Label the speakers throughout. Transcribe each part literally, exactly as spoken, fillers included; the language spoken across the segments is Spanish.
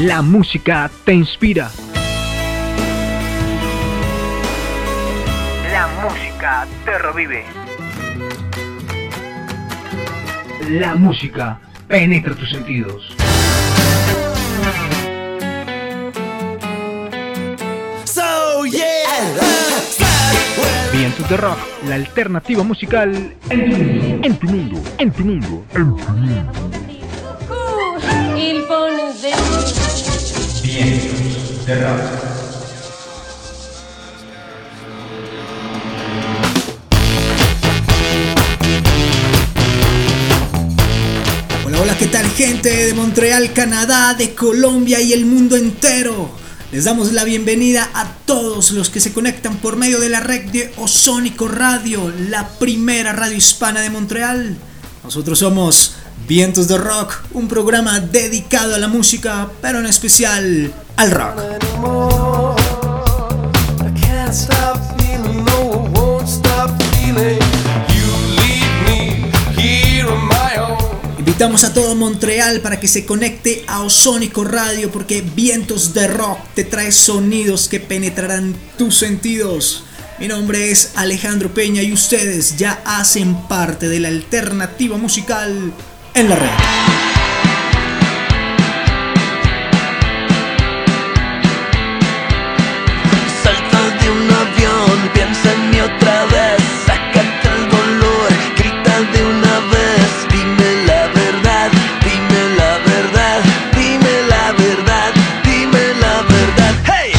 Speaker 1: La música te inspira. La música te revive. La música penetra tus sentidos.
Speaker 2: So, yeah.
Speaker 1: Vientos de Rock, la alternativa musical en tu mundo, en tu mundo, en tu mundo.
Speaker 3: Il phone
Speaker 1: Vientos de Rock.
Speaker 2: Hola, ¿qué tal, gente de Montreal, Canadá, de Colombia y el mundo entero? Les damos la bienvenida a todos los que se conectan por medio de la red de Ozónico Radio, la primera radio hispana de Montreal. Nosotros somos Vientos de Rock, un programa dedicado a la música, pero en especial al rock. Invitamos a todo Montreal para que se conecte a Ozónico Radio, porque Vientos de Rock te trae sonidos que penetrarán tus sentidos. Mi nombre es Alejandro Peña y ustedes ya hacen parte de la alternativa musical en la red.
Speaker 4: Salta de un avión, piensa en mí otra vez, sácate el dolor, grita de una vez, dime la verdad, dime la verdad, dime la verdad, dime la verdad, hey.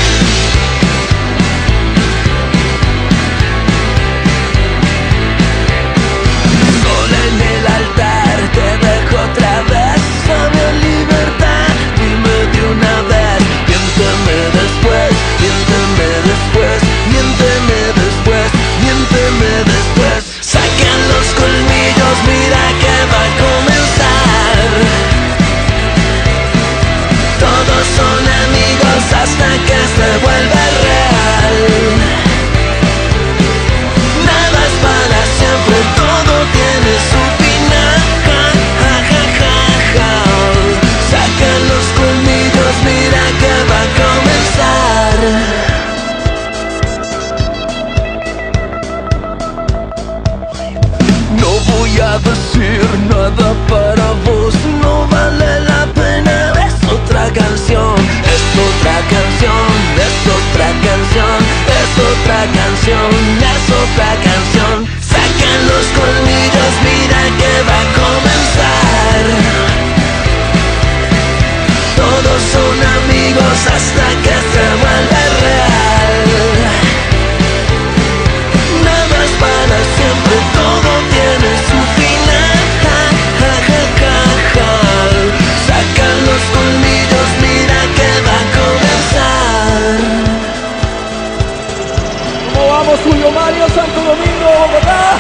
Speaker 4: Sola en el altar, te dejo otra vez, sabe libertad, dime de una vez, miénteme después, miénteme después, miénteme después, miénteme después. Sacan los colmillos, mira que va a comenzar. Todos son amigos hasta que se vuelve real. Nada es para siempre, todo tiene su final. Ja, ja, ja, ja, ja. Sacan los colmillos, mira que va a comenzar. No voy a decir nada para vos, no vale la pena. Es otra canción, es otra canción, es otra canción, es otra canción, es otra canción. Sacan los colmillos, mira que va a comenzar. Todos son amigos hasta que se vuelve real. Nada es para siempre, todo tiene su final. Ja, ja, ja, ja, ja. Sacan los colmillos, mira que va a comenzar.
Speaker 5: ¿Cómo vamos, Julio Mario, Santo Domingo, Bogotá?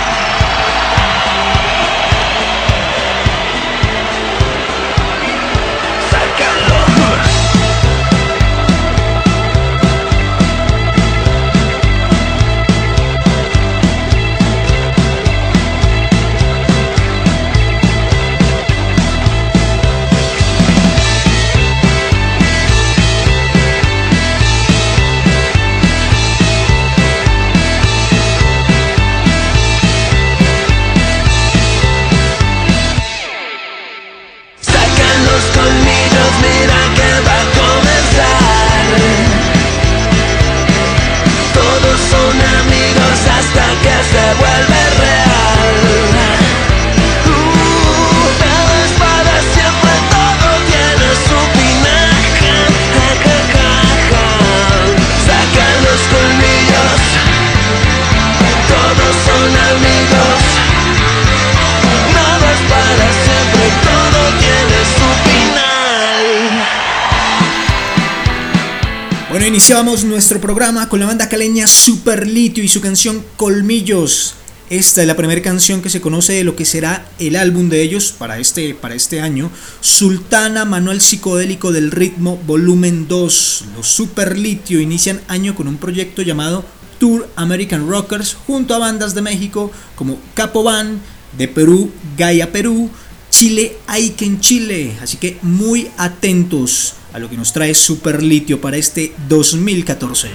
Speaker 2: Iniciamos nuestro programa con la banda caleña Super Litio y su canción Colmillos. Esta es la primera canción que se conoce de lo que será el álbum de ellos para este, para este año, Sultana, Manual Psicodélico del Ritmo Volumen dos. Los Super Litio inician año con un proyecto llamado Tour American Rockers junto a bandas de México como Capo Band, de Perú, Gaia Perú, Chile, Aiken Chile. Así que muy atentos a lo que nos trae Super Litio para este dos mil catorce.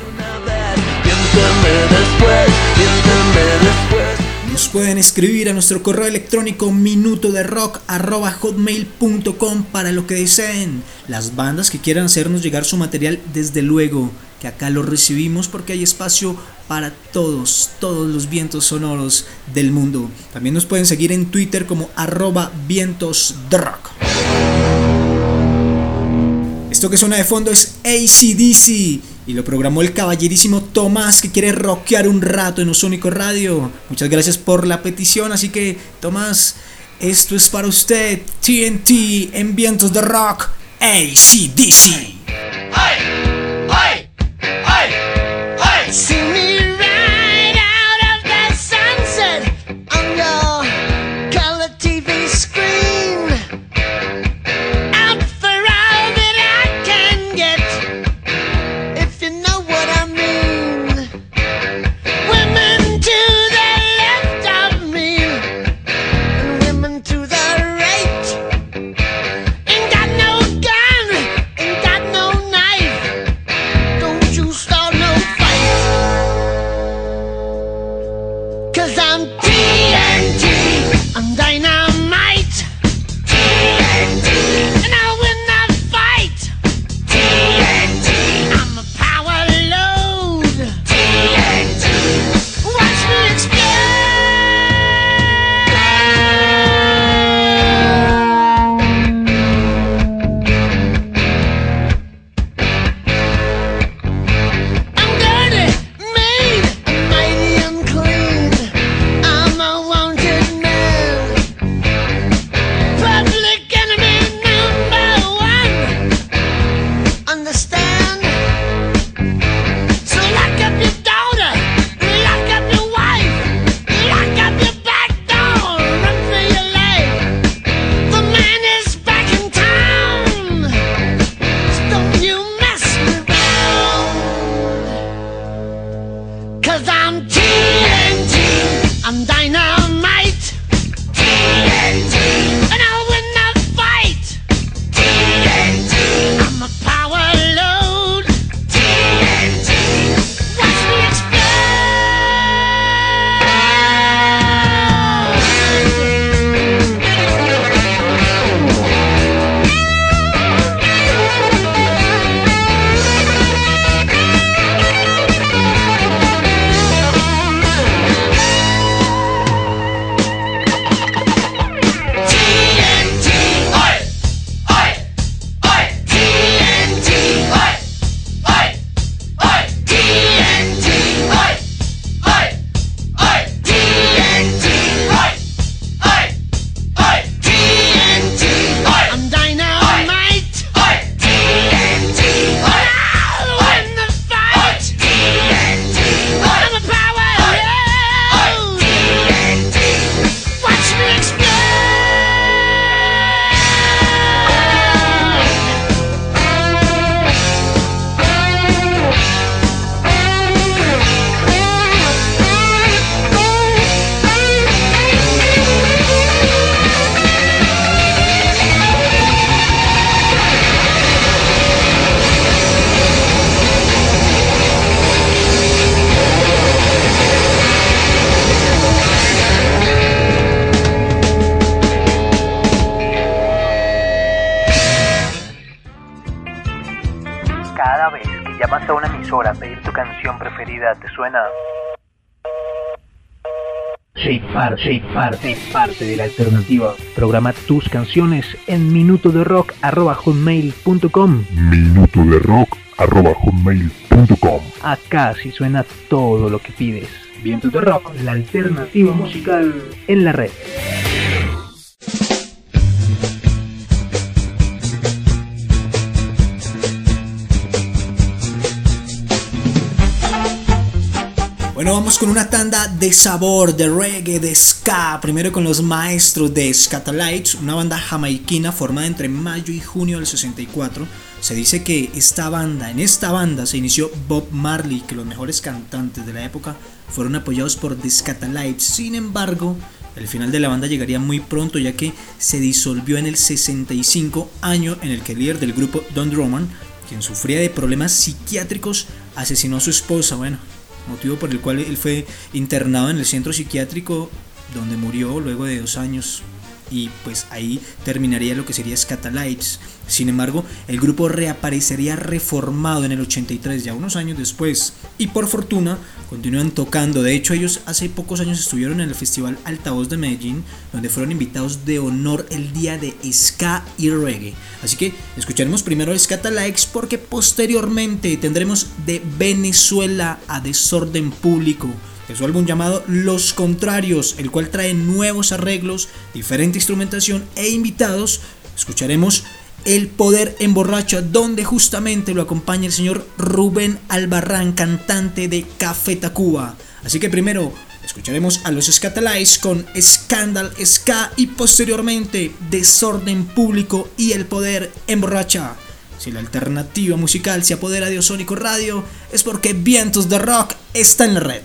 Speaker 2: Nos pueden escribir a nuestro correo electrónico minuto de rock arroba hotmail punto com para lo que deseen. Las bandas que quieran hacernos llegar su material, desde luego que acá lo recibimos porque hay espacio para todos, todos los vientos sonoros del mundo. También nos pueden seguir en Twitter como arroba vientos de rock. Esto que suena de fondo es A C D C y lo programó el caballerísimo Tomás, que quiere rockear un rato en Ozónico Radio. Muchas gracias por la petición, así que Tomás, esto es para usted, T N T en Vientos de Rock, A C D C.
Speaker 3: Hey, hey, hey, hey. See me right out of the sunset on your color T V screen. Out for all that I can get, if you know what I mean. Women to the left of me, and women to the right. Ain't got no gun, ain't got no knife. Don't you start no fight. 'Cause I'm T N T, I'm dynamite. T N T, and I'll win the fight. T N T, I'm a power load. T N T, watch me explode. I'm dirty, mean, and mighty unclean. I'm a wanted man. Public enemy number one. Understand? So lock up your daughter, lock up your wife, lock up your back door, run for your life. The man is back in town, so don't you mess around. 'Cause I'm T N T, I'm dynamite. T N T, and I'll win the fight. T N T, I'm a power load. T N T, watch me explode. T N T, oi, oi, oi. T N T, oi, oi, oi. T N T, oi, oi, oi. T N T, oi, oi, oi. T N T, oi. I'm dynamite. Oi. T N T, oi. I'll win the fight. T N T, oi. I'm a power load. T N T, watch me explode.
Speaker 6: Cada vez que llamas a una emisora a pedir tu canción preferida, te suena. Soy parte, soy parte, parte de la alternativa. Programa tus canciones en minuto de rock arroba hotmail punto com.
Speaker 1: minuto de rock arroba hotmail punto com.
Speaker 6: Acá sí suena todo lo que pides. Vientos de Rock, la alternativa musical en la red.
Speaker 2: Bueno, vamos con una tanda de sabor, de reggae, de ska. Primero con los maestros de Scatalites, una banda jamaiquina formada entre mayo y junio del sesenta y cuatro. Se dice que esta banda, en esta banda se inició Bob Marley, que los mejores cantantes de la época fueron apoyados por The Scatalites. Sin embargo, el final de la banda llegaría muy pronto, ya que se disolvió en el sesenta y cinco, año en el que el líder del grupo, Don Drummond, quien sufría de problemas psiquiátricos, asesinó a su esposa, bueno, motivo por el cual él fue internado en el centro psiquiátrico, donde murió luego de dos años, y pues ahí terminaría lo que sería Scatalites. Sin embargo, el grupo reaparecería reformado en el ochenta y tres, ya unos años después, y por fortuna continúan tocando. De hecho, ellos hace pocos años estuvieron en el Festival Altavoz de Medellín, donde fueron invitados de honor el día de ska y reggae. Así que escucharemos primero Scatalites, porque posteriormente tendremos de Venezuela a Desorden Público, de su álbum llamado Los Contrarios, el cual trae nuevos arreglos, diferente instrumentación e invitados. Escucharemos El Poder Emborracha, donde justamente lo acompaña el señor Rubén Albarrán, cantante de Café Tacuba. Así que primero escucharemos a los Scatalites con Scandal Ska y posteriormente Desorden Público y El Poder Emborracha. Si la alternativa musical se apodera de Ozónico Radio, es porque Vientos de Rock está en la red.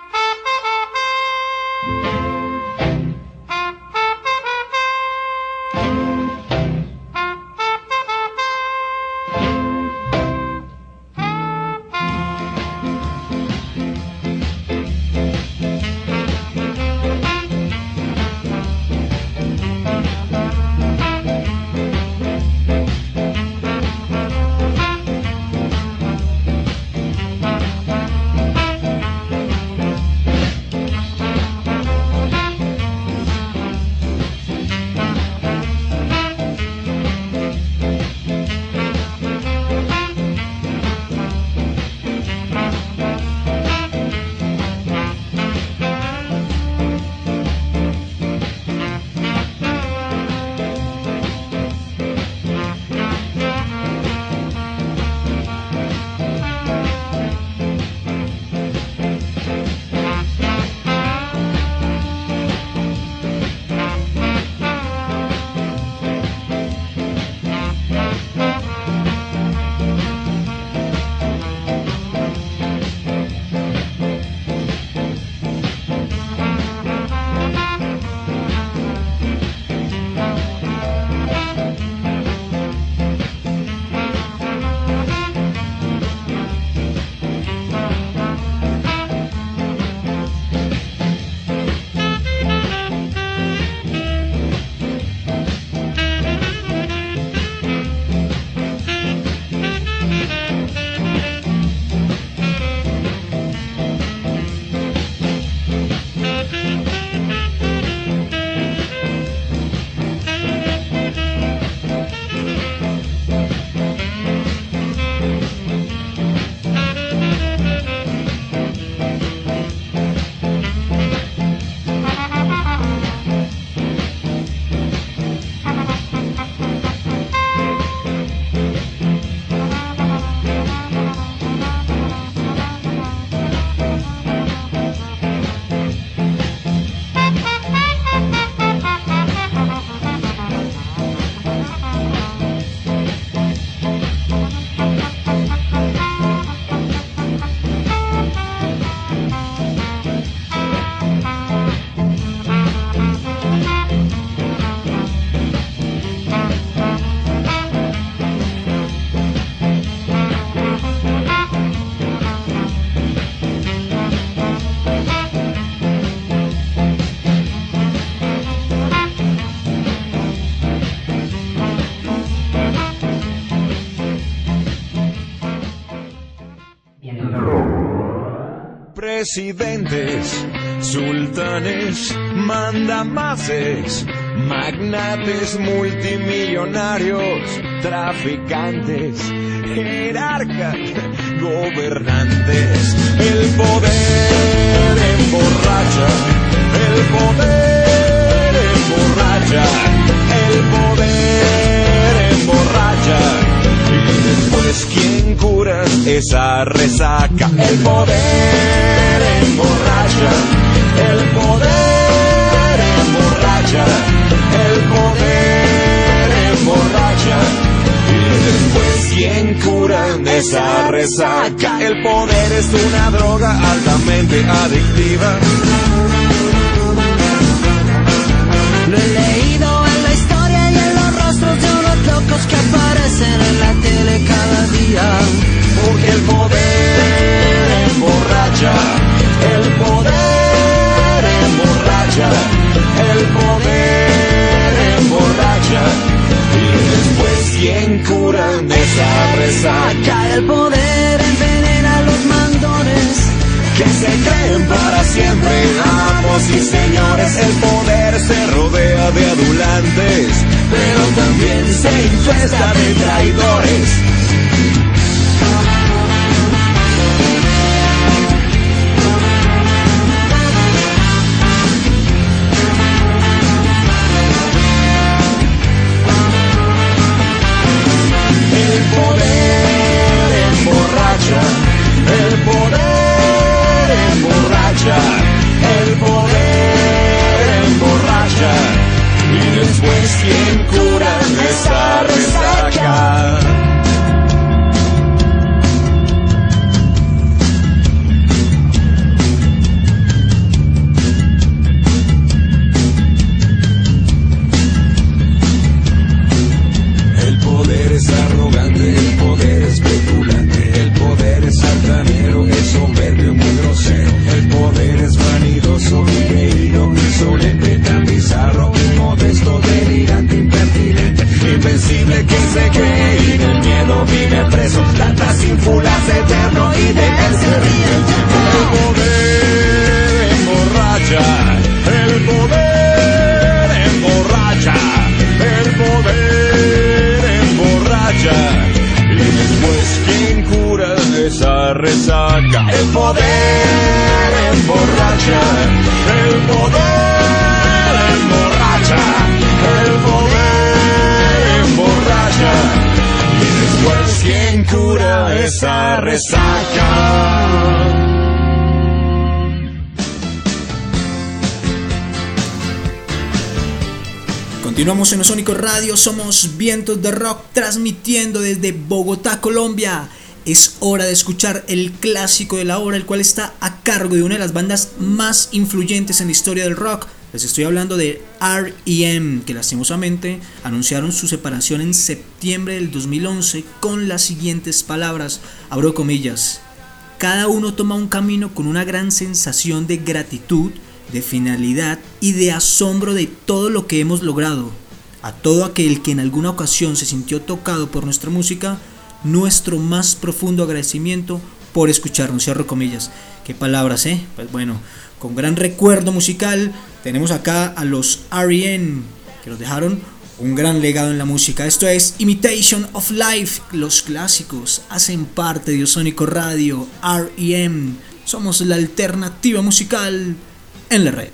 Speaker 7: Presidentes, sultanes, mandamases, magnates multimillonarios, traficantes, jerarcas, gobernantes. El poder emborracha, el poder emborracha, el poder emborracha. Y después, ¿quién cura esa resaca? El poder emborracha, el poder emborracha, el poder emborracha. Y después, ¿quién cura esa resaca? El poder es una droga altamente adictiva.
Speaker 3: que aparecen en la tele cada día.
Speaker 7: Porque el poder emborracha, el poder emborracha, el poder emborracha. Y después, ¿quién cura esa resaca?
Speaker 3: El poder envenena a los mandones
Speaker 7: Que se creen para siempre amos y señores. El poder se rodea de adulantes, pero también se infesta de traidores. El poder emborracha, el poder emborracha, el poder emborracha. Y después, ¿quién cura esa resaca? El poder es arrogante, el poder es petulante, el poder es altanero, es soberbio, muy grosero. El poder es vanidoso, ingreído, insolente, tan bizarro, inmodesto, delirante, impertinente, invencible, que se cree y del miedo vive preso. Tantas ínfulas, eterno y de él se ríe. El poder emborracha, el poder emborracha, el poder emborracha. Y después, ¿quién cura esa resaca? El poder emborracha, el poder emborracha, el poder emborracha. Y después, ¿quién cura esa resaca?
Speaker 2: Continuamos en Osónico Radio, somos Vientos de Rock, transmitiendo desde Bogotá, Colombia. Es hora de escuchar el clásico de la hora, el cual está a cargo de una de las bandas más influyentes en la historia del rock. Les estoy hablando de R E M, que lastimosamente anunciaron su separación en septiembre del dos mil once con las siguientes palabras, abro comillas: cada uno toma un camino con una gran sensación de gratitud, de finalidad y de asombro de todo lo que hemos logrado. A todo aquel que en alguna ocasión se sintió tocado por nuestra música, nuestro más profundo agradecimiento por escucharnos, cierro comillas. Qué palabras, ¿eh? Pues bueno, con gran recuerdo musical tenemos acá a los R E M, que nos dejaron un gran legado en la música. Esto es Imitation of Life. Los clásicos hacen parte de Osónico Radio. R E M, somos la alternativa musical en la red.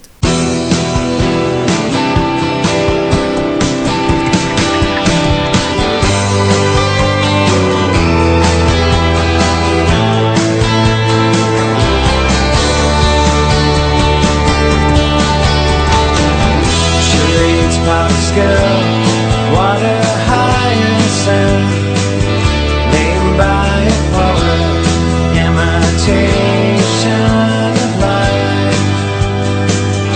Speaker 3: Water high and sound, named by a poet, imitation of life.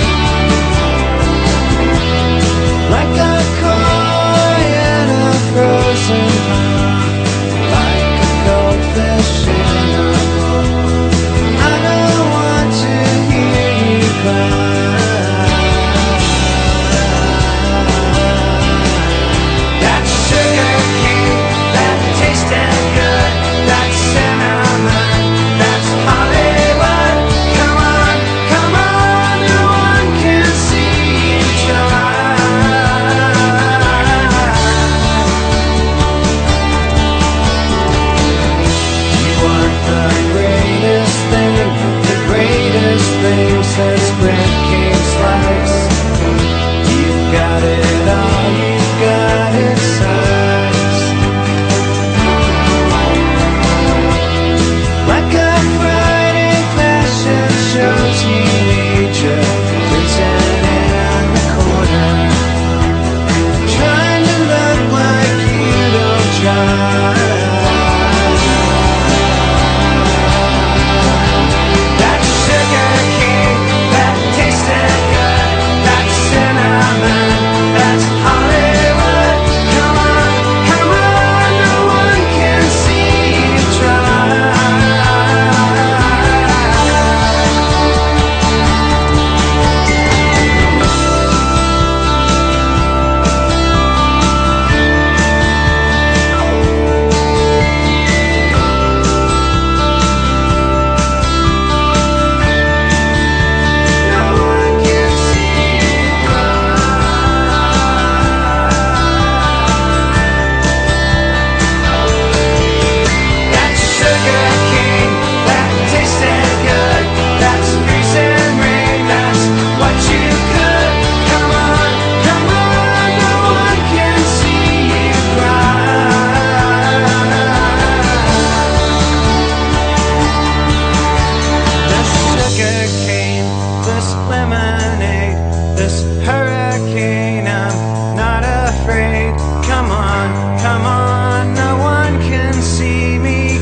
Speaker 8: this lemonade, this hurricane. I'm not afraid. Come on, come on, no one can see me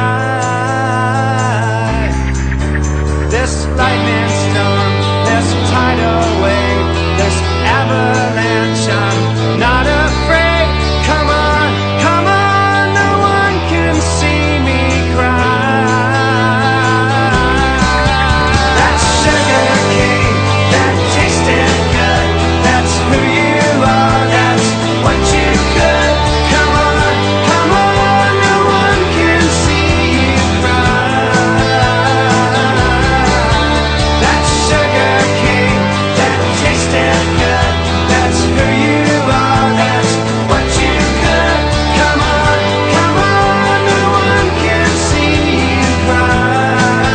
Speaker 8: cry. This lightning storm, this tidal wave, this avalanche, I'm not afraid. Come on, come on, no one can see me cry. That sugar cane, that tasted good, that's who you are, that's what you could. Come on, come on, no one can see you cry. That sugar cane, that tasted good, that's who you are, that's what you could. Come on, come on, no one can see you cry.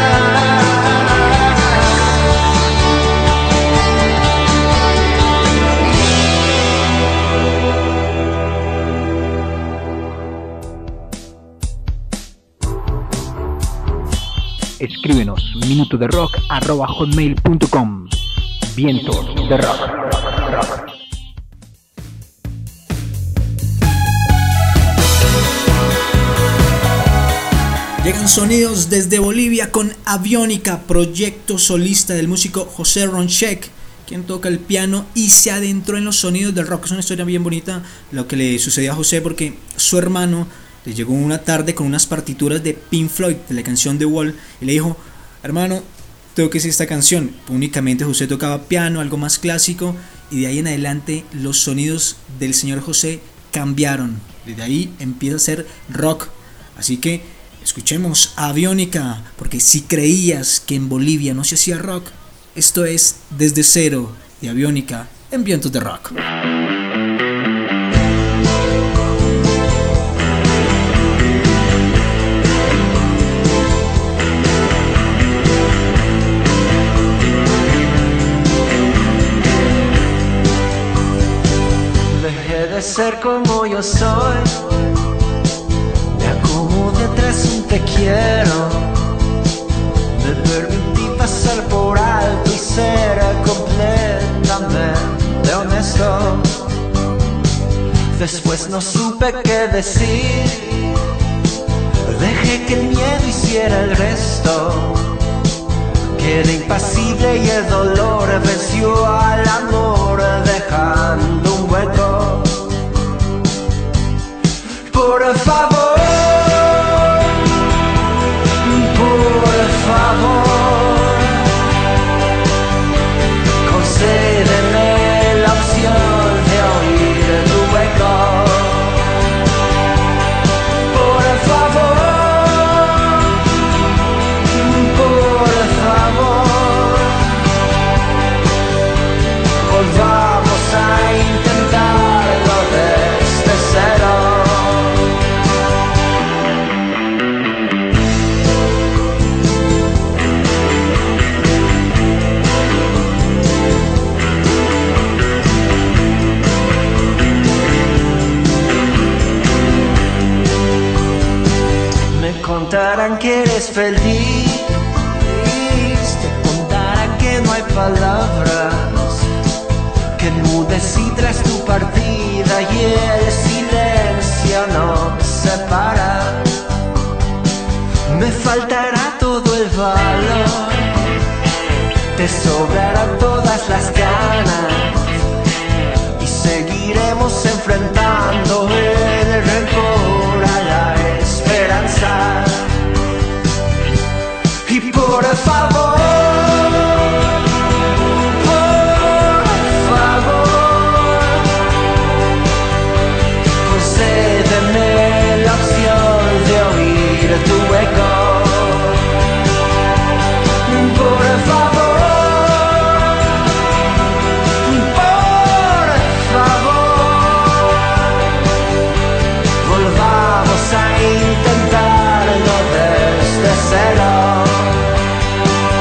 Speaker 6: Escríbenos minuto de rock arroba hotmail punto com. Vientos de rock. rock.
Speaker 2: Llegan sonidos desde Bolivia con Aviónica, proyecto solista del músico José Ronchek, quien toca el piano y se adentró en los sonidos del rock. Es una historia bien bonita lo que le sucedió a José, porque su hermano le llegó una tarde con unas partituras de Pink Floyd, de la canción The Wall, y le dijo: hermano, toques esta canción. Únicamente José tocaba piano, algo más clásico, y de ahí en adelante los sonidos del señor José cambiaron. Desde ahí empieza a ser rock. Así que escuchemos a Aviónica, porque si creías que en Bolivia no se hacía rock, esto es Desde Cero de Aviónica en Vientos de Rock.
Speaker 8: Dejé de ser como yo soy, me acomodé tras un te quiero, me permití pasar por alto y ser completamente honesto. Después no supe qué decir, dejé que el miedo hiciera el resto. Quedé impasible y el dolor venció al amor, dejando un hueco. Por favor, por favor, concédeme la opción de oír tu eco. Por favor, por favor, volvamos a intentarlo desde cero. Me contarán que eres feliz, te contarán que no hay palabras, que enmudecí tras tu partida y el silencio nos separa. Me faltará todo el valor, te sobrarán todas las ganas y seguiremos enfrentando el rencor a la esperanza. Y por favor, por favor, concédeme la opción de oír tu eco. Por favor, por favor, volvamos a intentarlo desde cero.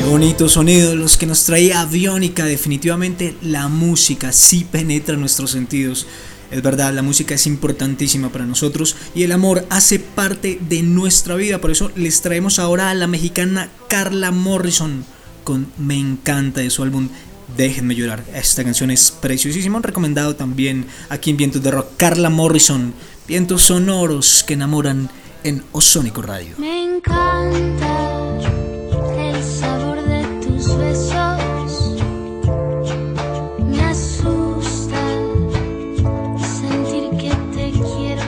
Speaker 2: Bonitos sonidos los que nos traía Aviónica. Definitivamente la música sí penetra nuestros sentidos. Es verdad, la música es importantísima para nosotros y el amor hace parte de nuestra vida. Por eso les traemos ahora a la mexicana Carla Morrison con Me Encanta, de su álbum Déjenme Llorar. Esta canción es preciosísima, han recomendado también aquí en Vientos de Rock. Carla Morrison, vientos sonoros que enamoran en Ozónico Radio.
Speaker 9: Me encanta el sabor de tus besos, me asusta sentir que te quiero.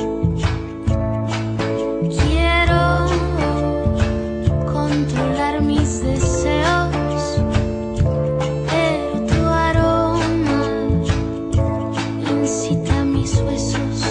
Speaker 9: Quiero controlar mis deseos, pero tu aroma incita mis huesos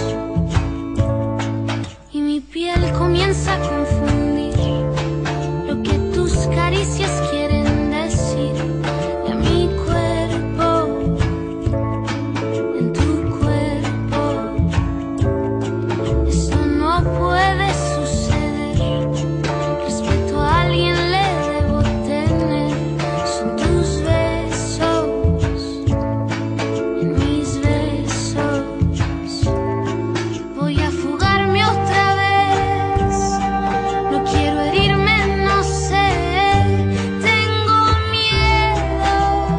Speaker 9: y mi piel comienza a confundir lo que tus caricias quieren decir. Y a mi cuerpo, en tu cuerpo, esto no puede suceder. Respeto a alguien le debo tener. Son tus besos, en mis besos. Voy a fugarme otra vez. No quiero herirme, no sé. Tengo miedo,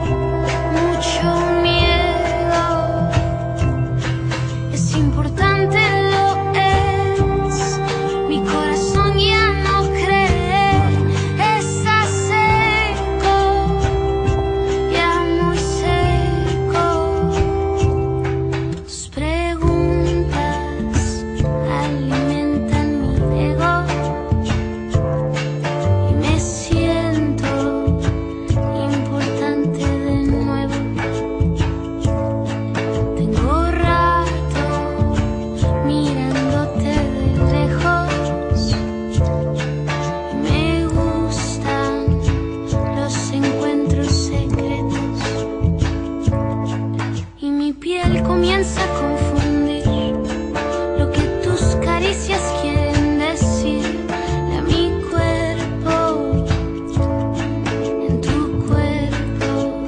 Speaker 9: mucho miedo. Es importante, lo es. Mi corazón ya no cree. Está seco, ya muy seco. Tus preguntas alimentan mi ego y me siento importante de nuevo. Tengo rato mirándote de lejos y me gustan los encuentros secretos y mi piel comienza a confundir lo que tus caricias quieren decir. Y a mi cuerpo, en tu cuerpo,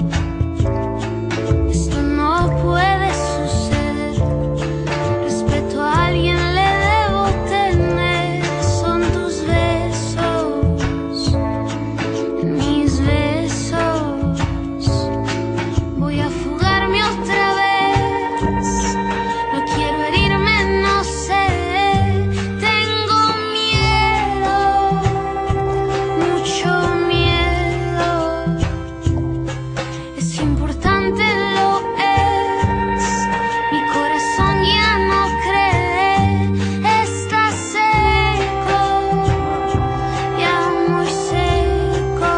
Speaker 9: esto no puede suceder. Respeto a alguien le debo tener. Son tus besos, en mis besos. Voy a fugarme otra vez. No quiero herirme, no sé. Tengo miedo, mucho miedo. Es importante, lo es. Mi corazón ya no cree. Está seco, ya muy seco.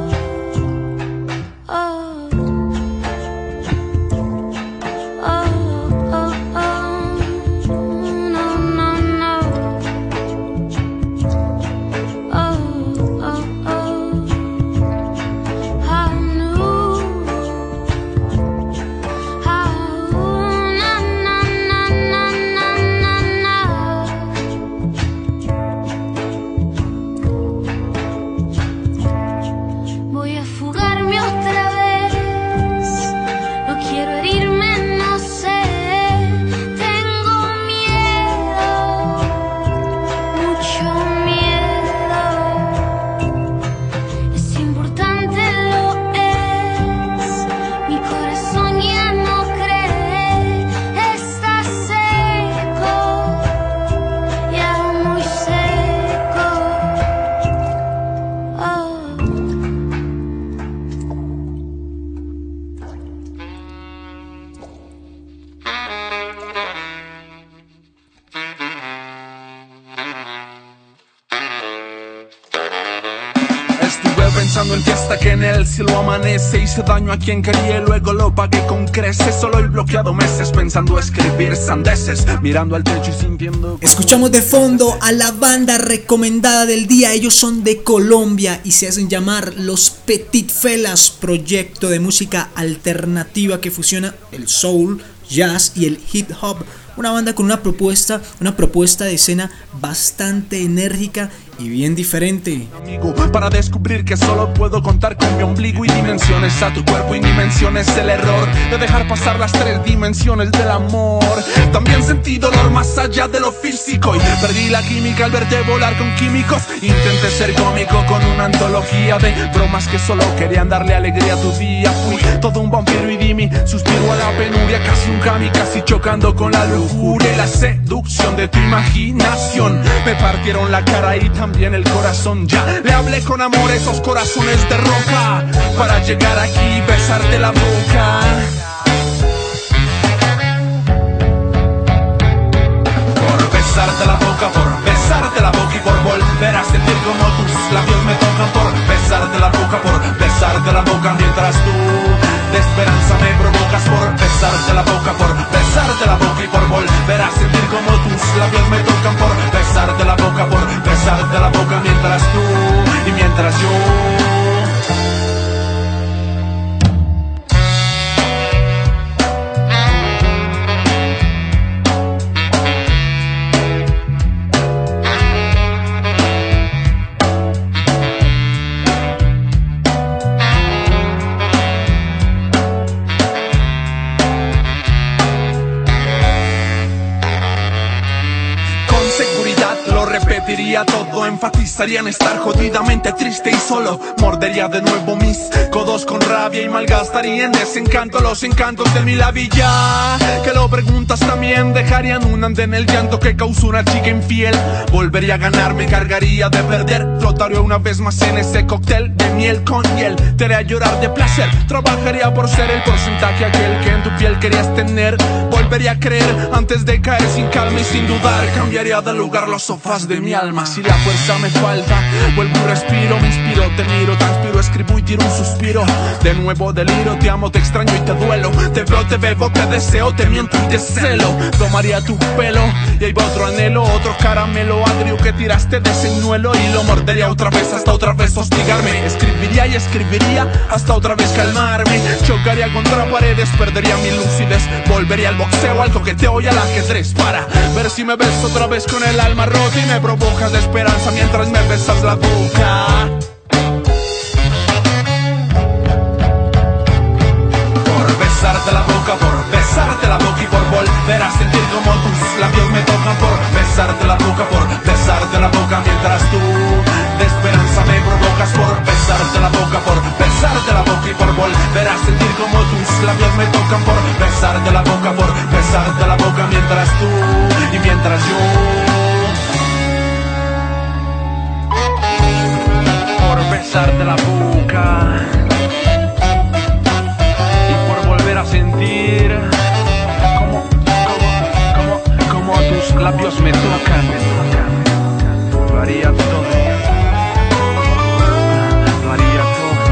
Speaker 9: Oh, oh, oh, oh. No, no, no. Oh, oh, oh. I knew. Oh, no, no, no, no, no, no. Voy a fugarme otra vez. No quiero herirme, no sé. Tengo miedo, mucho miedo. Es importante, lo es. Mi corazón ya no cree. Está seco, ya muy seco. Oh.
Speaker 10: Estuve pensando en ti hasta que en el cielo amanece. Hice daño a quien quería y luego lo pagué con creces. Solo he bloqueado meses pensando escribir sandeces, mirando al techo y sintiendo.
Speaker 2: Escuchamos de fondo a la banda recomendada del día. Ellos son de Colombia y se hacen llamar Los Petit Felas, proyecto de música alternativa que fusiona el soul, jazz y el hip hop. Una banda con una propuesta, una propuesta de escena bastante enérgica y bien diferente.
Speaker 10: Amigo, para descubrir que solo puedo contar con mi ombligo y dimensiones a tu cuerpo y dimensiones el error de dejar pasar las tres dimensiones del amor. También sentí dolor más allá de lo físico y perdí la química al verte volar con químicos. Intenté ser cómico con una antología de bromas que solo querían darle alegría a tu día. Fui todo un vampiro y di mi suspiro a la penuria, casi un kamikaze chocando con la lujuria y la seducción de tu imaginación. Me partieron la cara y también el corazón. Ya le hablé con amor a esos corazones de roca para llegar aquí y besarte la boca. Por besarte la boca, por besarte la boca y por volver a sentir como tus labios me tocan. Por besarte la boca, por besarte la boca mientras tú de esperanza me provocas. Por besarte la boca, por besarte la boca y por volver a sentir como tus labios me tocan. Por besarte la boca, por besarte la boca mientras tú y mientras yo. Todo enfatizaría en estar jodidamente triste y solo. Mordería de nuevo mis codos con rabia y malgastaría en desencanto los encantos de mi labilla. Que lo preguntas también, dejarían un andén en el llanto que causó una chica infiel. Volvería a ganar, me encargaría de perder. Flotaría una vez más en ese cóctel de miel con hiel. Te haría llorar de placer, trabajaría por ser el porcentaje aquel que en tu piel querías tener. Volvería a creer antes de caer sin calma y sin dudar. Cambiaría de lugar los sofás de mi alma. Si la fuerza me falta, vuelvo y respiro, me inspiro, te miro, transpiro, escribo y tiro un suspiro. De nuevo deliro, te amo, te extraño y te duelo. Te veo, te bebo, te deseo, te miento y te celo. Tomaría tu pelo y ahí va otro anhelo, otro caramelo agrio que tiraste de señuelo. Y lo mordería otra vez hasta otra vez hostigarme. Escribiría y escribiría hasta otra vez calmarme. Chocaría contra paredes, perdería mi lucidez. Volvería al boxeo, al coqueteo y al ajedrez para ver si me ves otra vez con el alma rota y me provocas de esperanza mientras me besas la boca. Por besarte la boca, por besarte la boca y por volver a sentir como tus labios me tocan. Por besarte la boca, por besarte la boca mientras tú de esperanza me provocas. Por besarte la boca, por besarte la boca y por volver a sentir como tus labios me tocan. Por besarte la boca, por besarte la boca mientras tú y mientras yo. Besarte la boca y por volver a sentir como, como, como, como tus labios me tocan. Lo haría todo, lo haría todo.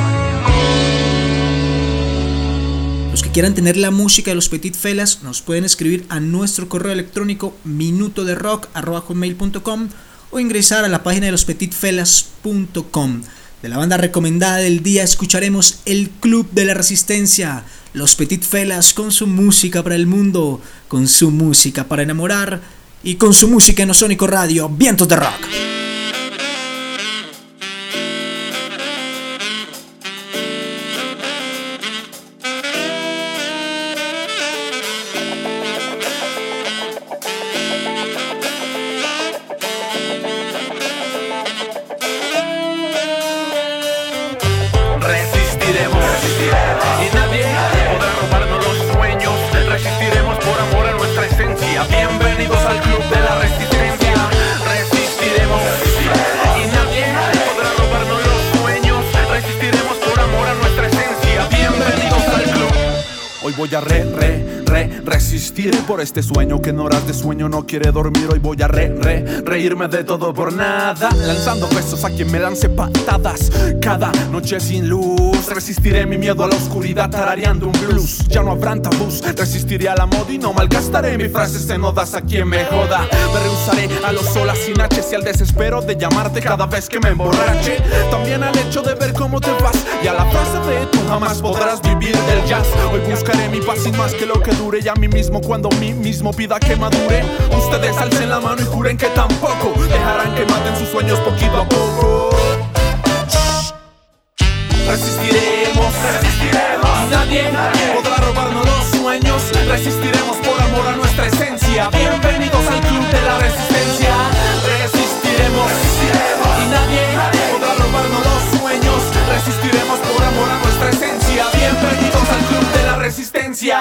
Speaker 2: Los que quieran tener la música de los Petit Felas nos pueden escribir a nuestro correo electrónico minuto de rock arroba hotmail punto com o ingresar a la página de los petit felas punto com. De la banda recomendada del día escucharemos El Club de la Resistencia, los Petit Felas con su música para el mundo, con su música para enamorar y con su música en Ozónico Radio, Vientos de Rock.
Speaker 10: Bienvenidos al Club de la Resistencia. Resistiremos y nadie podrá robarnos los sueños. Resistiremos por amor a nuestra esencia. Bienvenidos al club. Hoy voy a re, re, re, resistir por este sueño que en horas de sueño no quiere dormir. Hoy voy a re, re, reírme de todo por nada, lanzando besos a quien me lance patadas. Cada noche sin luz, resistiré mi miedo a la oscuridad tarareando un blues. Ya no habrán tabús, resistiré a la moda y no malgastaré mis frases en odas a quien me joda. Me rehusaré a los solas sin H y al desespero de llamarte cada vez que me emborrache. También al hecho de ver cómo te vas y a la frase de tú jamás podrás vivir del jazz. Hoy buscaré mi paz sin más que lo que dure perdure, y a mí mismo cuando mí mismo pida que madure. Ustedes alcen la mano y juren que tampoco dejarán que maten sus sueños poquito a poco. Resistiremos, resistiremos. Nadie, nadie podrá robarnos los sueños. Resistiremos por amor a nuestra esencia. Bienvenidos al club de la resistencia. Resistiremos, resistiremos. Y nadie, nadie podrá robarnos los sueños. Resistiremos por amor a nuestra esencia. Bienvenidos al club de la resistencia.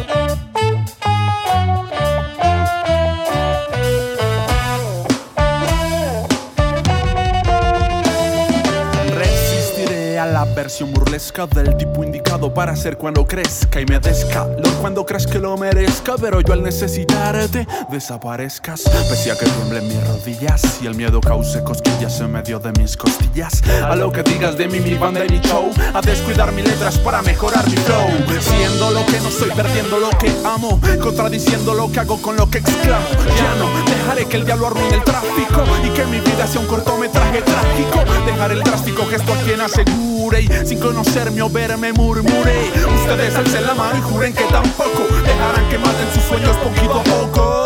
Speaker 10: A la versión burlesca del tipo indicado para ser cuando crezca y me des calor cuando crees que lo merezca, pero yo al necesitarte desaparezcas. Pese a que tiemblen mis rodillas y el miedo cause cosquillas en medio de mis costillas. A lo que digas de mí, mi banda y mi show, a descuidar mis letras para mejorar mi flow. Siendo lo que no soy, perdiendo lo que amo, contradiciendo lo que hago con lo que exclamo. Ya no dejaré que el diablo arruine el tráfico y que mi vida sea un cortometraje trágico. Dejar el drástico gesto a quien asegura y sin conocerme o verme murmuré. Ustedes alcen la mano y juren que tampoco dejarán que maten sus sueños poquito a poco.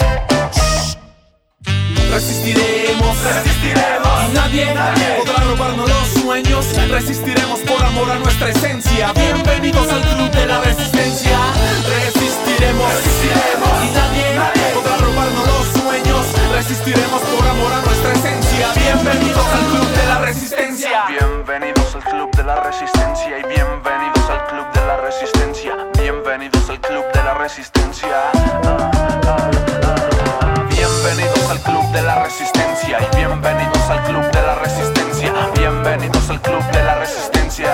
Speaker 10: Resistiremos, resistiremos. Y nadie, nadie podrá robarnos los sueños. Resistiremos por amor a nuestra esencia. Bienvenidos al club de la resistencia. Resistiremos, resistiremos. Y nadie, nadie podrá robarnos los sueños. Resistiremos por amor a nuestra esencia. Bienvenidos al club de la resistencia. Bienvenidos al club de la resistencia. Y bienvenidos al club de la resistencia. Bienvenidos al club de la resistencia. Ah, ah, ah, ah. Bienvenidos al club de la resistencia. Y bienvenidos al club de la resistencia. Bienvenidos al club de la resistencia.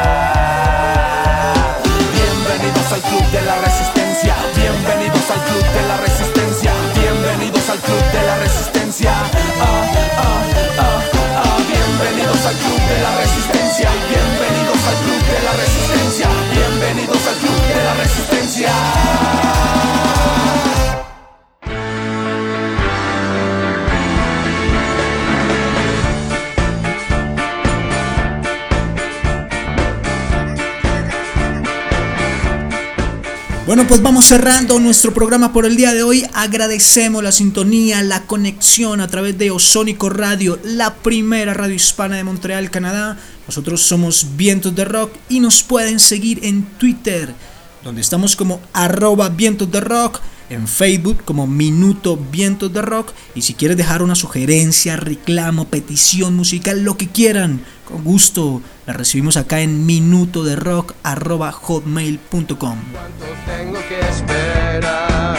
Speaker 10: Bienvenidos al club de la resistencia. Bienvenidos al club de la resistencia. Bienvenidos al club de la resistencia. Ah, ah, ah, ah. Bienvenidos al club de la resistencia. Bienvenidos al club de la resistencia. Bienvenidos al club de la resistencia.
Speaker 2: Bueno, pues vamos cerrando nuestro programa por el día de hoy. Agradecemos la sintonía, la conexión a través de Ozónico Radio, la primera radio hispana de Montreal, Canadá. Nosotros somos Vientos de Rock y nos pueden seguir en Twitter, donde estamos como arroba Vientos de Rock, en Facebook como Minuto Vientos de Rock. Y si quieres dejar una sugerencia, reclamo, petición musical, lo que quieran, con gusto la recibimos acá en minuto de rock arroba hotmail punto com.
Speaker 8: ¿Cuánto tengo que esperar?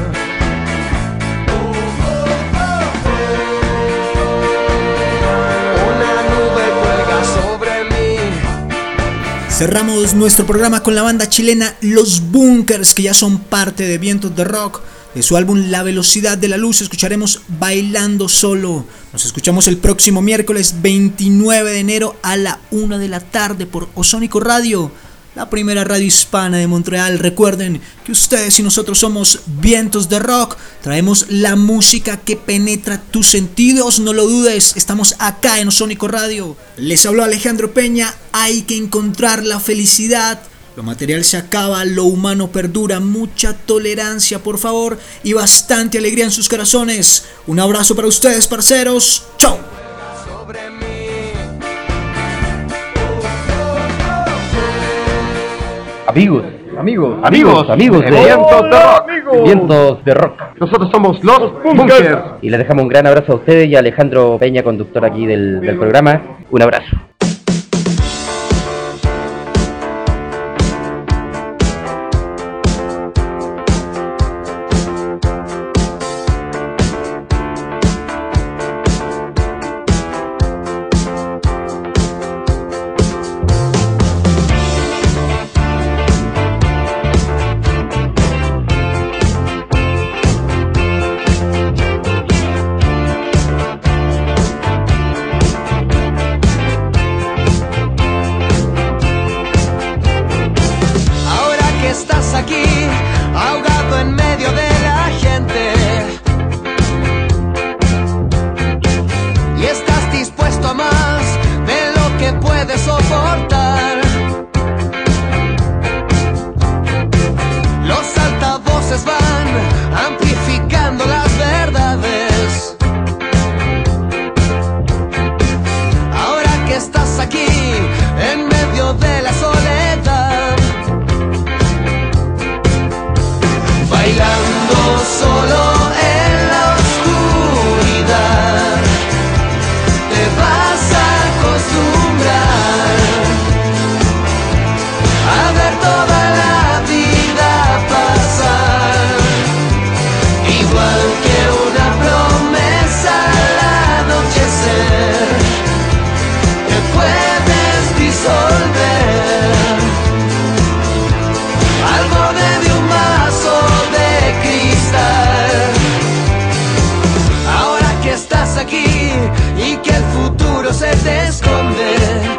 Speaker 8: Una nube cuelga sobre mí.
Speaker 2: Cerramos nuestro programa con la banda chilena Los Bunkers, que ya son parte de Vientos de Rock. De su álbum La Velocidad de la Luz escucharemos Bailando Solo. Nos escuchamos el próximo miércoles veintinueve de enero a la una de la tarde por Ozónico Radio, la primera radio hispana de Montreal. Recuerden que ustedes y nosotros somos Vientos de Rock. Traemos la música que penetra tus sentidos, no lo dudes. Estamos acá en Ozónico Radio. Les habló Alejandro Peña. Hay que encontrar la felicidad. Lo material se acaba, lo humano perdura. Mucha tolerancia, por favor, y bastante alegría en sus corazones. Un abrazo para ustedes, parceros. ¡Chau!
Speaker 11: Amigos, amigos, amigos, amigos de Vientos de Rock. Vientos de Rock. Nosotros somos Los Bunkers. Y les dejamos un gran abrazo a ustedes y a Alejandro Peña, conductor aquí del, del programa. Un abrazo.
Speaker 4: esconde.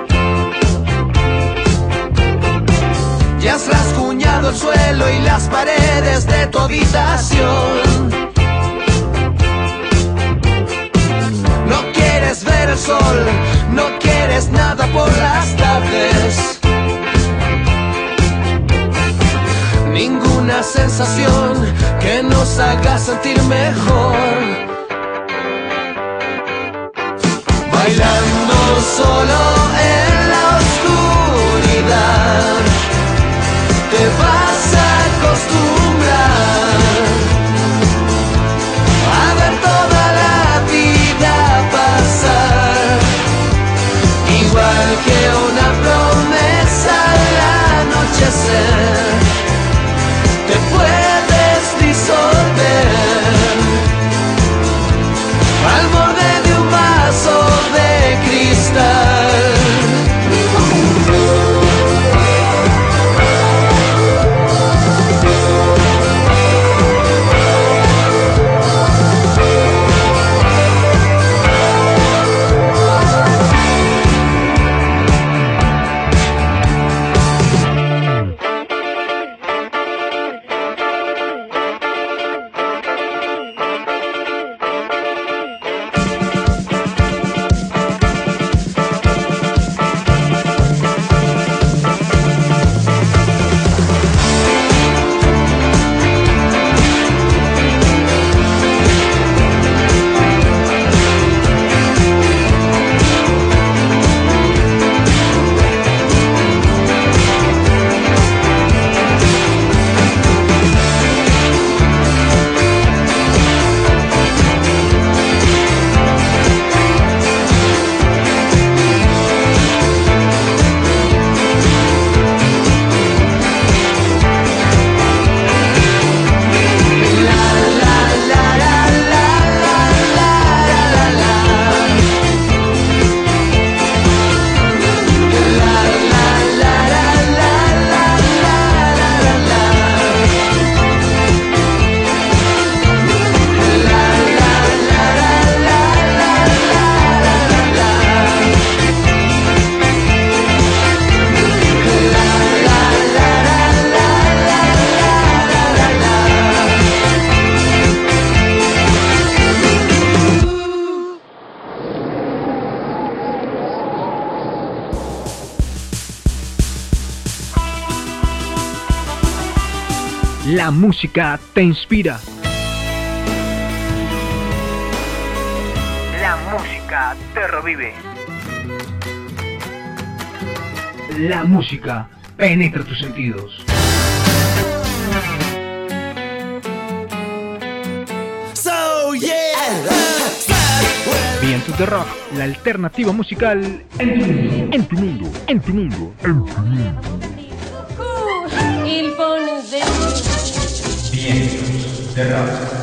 Speaker 4: Ya has rasguñado el suelo y las paredes de tu habitación. No quieres ver el sol, no quieres nada por las tardes. Ninguna sensación que nos haga sentir mejor. Bailando solo en la oscuridad, te vas a acostumbrar a ver toda la vida pasar, igual que una promesa al anochecer. Te puedes disolver al borde de un vaso de cristal.
Speaker 1: La música te inspira. La música te revive. La música penetra tus sentidos.
Speaker 3: So yeah.
Speaker 1: Vientos de Rock, la alternativa musical en tu mundo, en tu mundo, en tu mundo, en tu mundo.
Speaker 12: Il faut nous aimer.
Speaker 1: Vientos de Rock.